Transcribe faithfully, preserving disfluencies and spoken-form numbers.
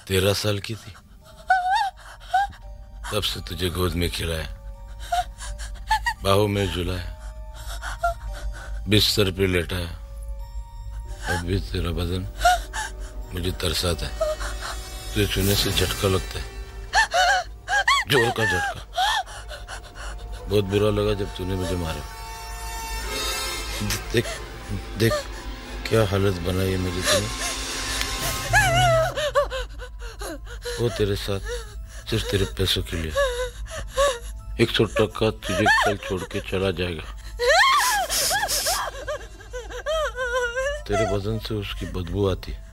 तेरह साल की थी तब से तुझे गोद में खिलाया, बाहों में झुलाया, बिस्तर पे लेटाया। अब भी तेरा बदन मुझे तरसाता है। तुझे छूने से झटका लगता है, जोर का झटका। बहुत बुरा लगा जब तूने मुझे मारा। देख देख क्या हालत बनाई है मेरी तूने। वो तेरे साथ सिर्फ तेरे पैसों के लिए। एक सौ टक्का तुझे कल छोड़ के चला जाएगा। तेरे बदन से उसकी बदबू आती है।